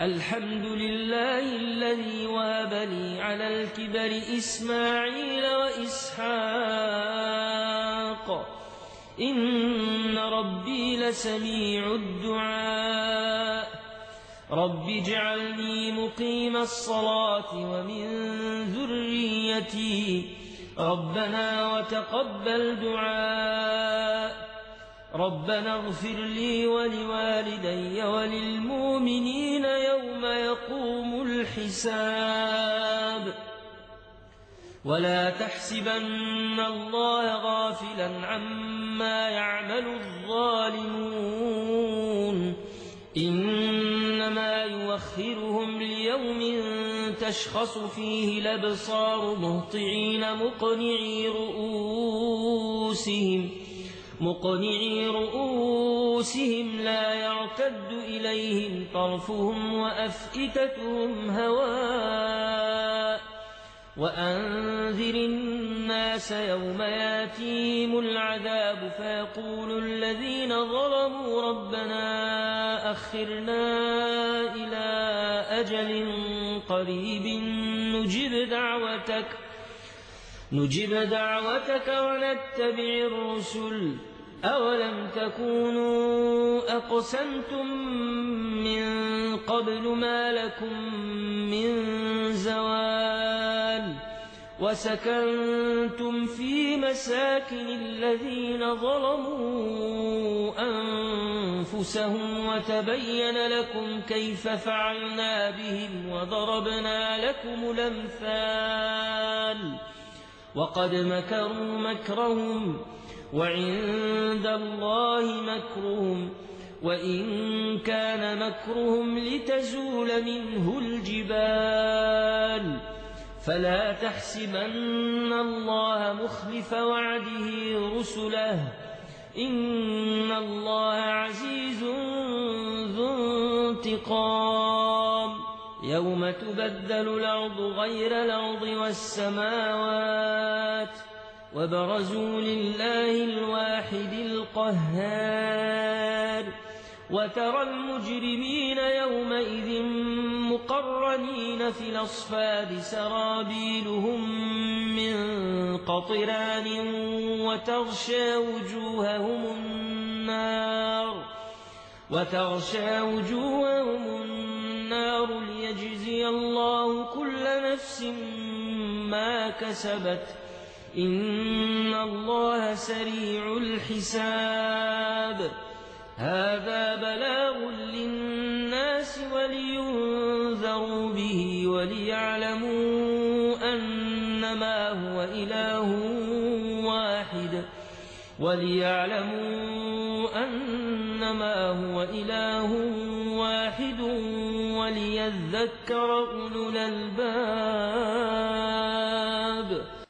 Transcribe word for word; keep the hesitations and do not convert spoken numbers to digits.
الحمد لله الذي وهب لي على الكبر إسماعيل وإسحاق إن ربي لسميع الدعاء رب اجعلني مقيم الصلاة ومن ذريتي ربنا وتقبل دعاء ربنا اغفر لي ولوالدي وللمؤمنين يوم يقوم الحساب ولا تحسبن الله غافلا عما يعمل الظالمون إنما يوخرهم ليوم تشخص فيه الأبصار مهطعين مقنعي رؤوسهم مقنعي رؤوسهم لا يرتد إليهم طرفهم وأفئدتهم هواء وأنذر الناس يوم ياتيهم العذاب فيقول الذين ظلموا ربنا أخرنا إلى أجل قريب نجب دعوتك نجب دعوتك ونتبع الرسل أولم تكونوا أقسمتم من قبل ما لكم من زوال وسكنتم في مساكن الذين ظلموا أنفسهم وتبين لكم كيف فعلنا بهم وضربنا لكم الأمثال وقد مكروا مكرهم وعند الله مكرهم وإن كان مكرهم لتزول منه الجبال فلا تحسبن الله مخلف وعده رسله إن الله عزيز ذو انتقام يوم تبدل الأرض غير الأرض والسماوات وبرزوا لله الواحد القهار وترى المجرمين يومئذ مقرنين في الأصفاد سرابيلهم من قطران وتغشى وجوههم النار وتغشى وجوههم النار ليجزي الله كل نفس ما كسبت إن الله سريع الحساب هذا بلاغ للناس ولينذروا به وليعلموا أنما هو إله واحد وليعلموا أنما هو إله واحد وليذكر أولو الألباب